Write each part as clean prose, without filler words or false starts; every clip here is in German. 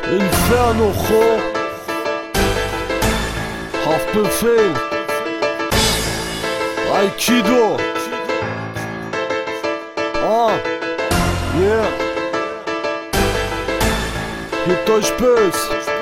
Inferno, Cho, Haftbefehl, Aikido, yeah, gebt euch böse.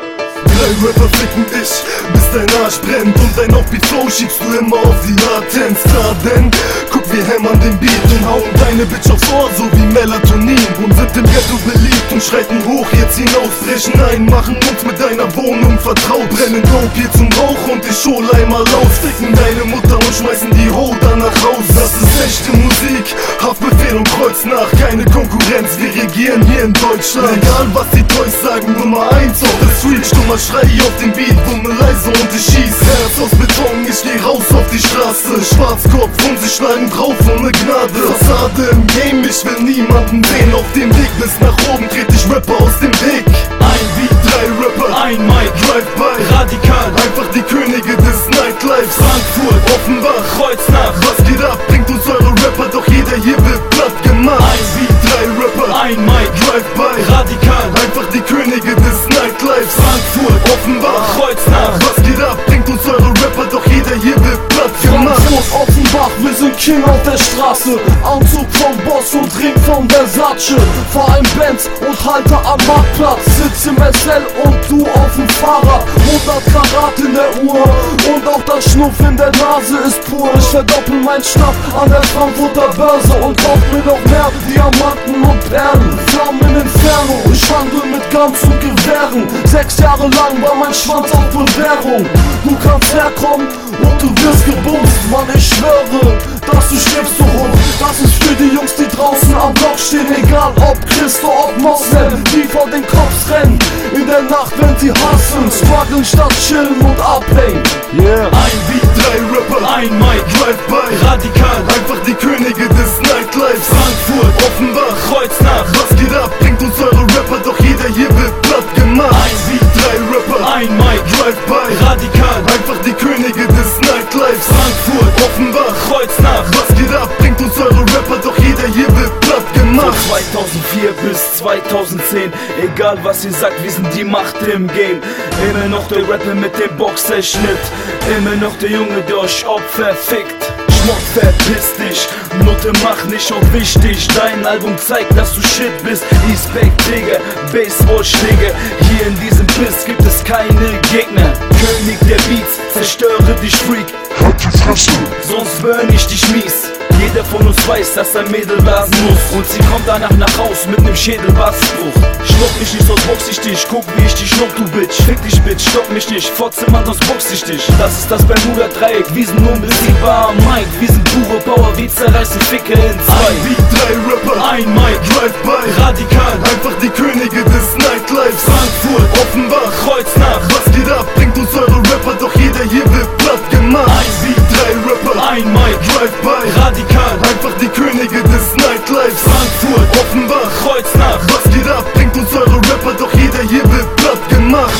Drei Rapper ficken dich, bis dein Arsch brennt und dein Offbeat-Flow schiebst du immer auf die Latenz. Da denn, guck wir hämmern den Beat und hauen deine Bitch aufs Ohr, so wie Melatonin. Und sind im Ghetto beliebt und schreiten hoch, jetzt hinaus, brechen ein, machen uns mit deiner Wohnung vertraut. Brennen Dope hier zum Rauch und ich hol einmal aus. Ficken deine Mutter und schmeißen die Ho dann nach Haus. Das ist echte Musik, Haftbefehl und Kreuznach. Keine Konkurrenz, wir regieren hier in Deutschland. Egal was die Toys sagen, Nummer 1 auf der Street. Stummer Schrei auf den Beat, Wumme leise und ich schieß. Herz aus Beton, ich geh raus auf die Straße. Schwarzkopf und sie schlagen drauf ohne Gnade. Fassade im Game, ich will niemanden sehen. Auf dem Weg bis nach oben trete ich Rapper aus dem Weg. Ein Beat, drei Rapper, ein Mic, Drive-by, radikal, einfach die Könige des Nightlife. Frankfurt, Offenbach, Kreuznach, was geht ab? Bringt uns eure Rapper, doch jeder hier wird platt gemacht. ein Beat, Drei Rapper, ein Mic, Drive-by, radikal, einfach die Könige des Nightlife. Frankfurt, Offenbach, Kreuznach, was geht ab? Bringt uns eure Rapper, doch jeder hier wird platt gemacht. Frankfurt, Offenbach, wir sind King auf der Straße. Anzug vom Boss und Ring von Versace. Fahr ein Benz und halte am Marktplatz. Sitz im SL und du auf dem Fahrrad. 100 Karat in der Uhr und auch das Schnuff in der Nase ist pur. Ich verdoppel mein Schnapp an der Frankfurter Börse und kauf mir noch mehr Diamanten und Perlen. Flammen Inferno, ich handel mit Guns und Gewehren. 6 Jahre lang war mein Schwanz auf Bewährung. Du kannst herkommen und du wirst gebumst. Mann, ich schwöre, dass du stirbst so hoch. Das ist für die Jungs, die draußen am Block stehen. Egal ob Christo, ob Moslem, die vor den Cops rennen. In der Nacht, wenn sie hassen, strugglen statt chillen und abhängen. Yeah. ein Beat, Drei Rapper, ein Mic, Drive-by, radikal, einfach die Könige des Nightlife. Frankfurt, Offenbach, Kreuznach, was geht ab? Bringt uns eure Rapper, doch jeder hier wird platt gemacht. ein Beat, Drei Rapper, ein Mic, Drive-by, radikal, einfach die Könige des Nightlife. Frankfurt, Offenbach, Kreuznach, was geht ab? Bringt uns eure Rapper, doch jeder hier wird platt gemacht. Von 2004 bis 2010, egal was ihr sagt, wir sind die Macht im Game. Immer noch der Rapper mit dem Boxerschnitt, immer noch der Junge, der euch Opfer fickt. Schmuck, verpiss dich, Nutte mach nicht auf wichtig. Dein Album zeigt, dass du Shit bist. E-Spec, Digga, Baseballschläge. Hier in diesem Biss gibt es keine Gegner. König der Beats, zerstöre dich, Freak. Halt die Fresse. Sonst burn ich dich mies. Jeder von uns weiß, dass ein Mädel blasen muss. Und sie kommt danach nach Haus mit nem Schädelbassbruch. Stopp mich nicht, sonst box ich dich. Guck wie ich dich schluck, du Bitch. Fick dich, Bitch, stopp mich nicht. Fotze, Mann, sonst box ich dich. Das ist das Bermuda-Dreieck. Wir sind unbesiegbar am Mic. Wir sind pure Power, wir zerreißen Ficke in zwei. Ein Beat, drei Rapper, ein Mic, Drive-by, radikal, einfach die Könige des Nightlife. Frankfurt, Offenbach, Kreuznach, was geht ab? Bringt uns eure Rapper, doch jeder hier wird platt gemacht. ein Beat, Drei Rapper, ein Mic, Drive-by, radikal, einfach die Könige des Nightlife. Frankfurt, Offenbach, Kreuznach, was geht ab? Bringt uns eure Rapper, doch jeder hier wird platt gemacht.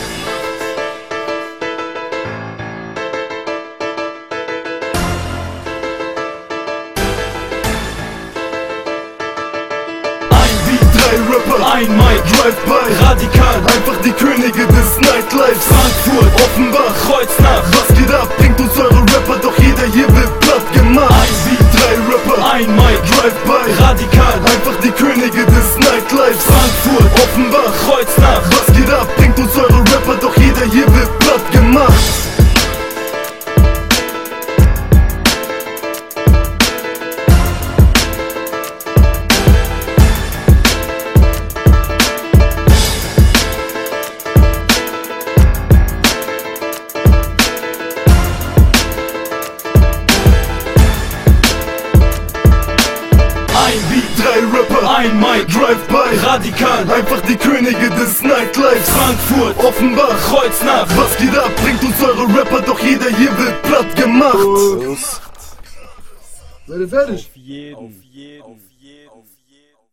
Drei Rapper, ein Mic, Drive-by, radikal, einfach die Könige des Nightlife. Frankfurt, Offenbach, Kreuznach, was geht ab? Bringt uns eure Rapper, doch jeder hier wird platt gemacht. ein Beat, Drei Rapper, ein Mic, Drive-by, radikal, einfach die Könige des Nightlife. Frankfurt, Offenbach, Kreuznach, was geht ab? Bringt uns eure Rapper, doch jeder hier wird platt gemacht. ein Beat, Drei Rapper, ein Mic, Drive-by, radikal, einfach die Könige des Nightlife. Frankfurt, Offenbach, Kreuznach, was geht ab? Bringt uns eure Rapper, doch jeder hier wird platt gemacht. Seid ihr fertig? auf jeden.